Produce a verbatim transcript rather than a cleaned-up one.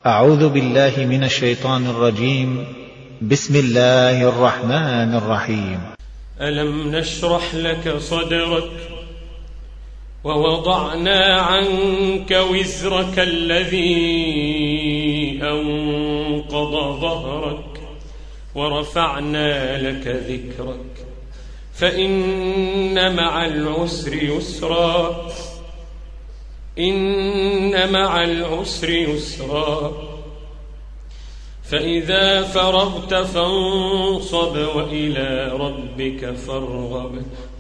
أعوذ بالله من الشيطان الرجيم. بسم الله الرحمن الرحيم. ألم نشرح لك صدرك ووضعنا عنك وزرك الذي أنقض ظهرك ورفعنا لك ذكرك فإن مع العسر يسرا إن مع العسر يسرا فإذا فرغت فانصب وإلى ربك فارغب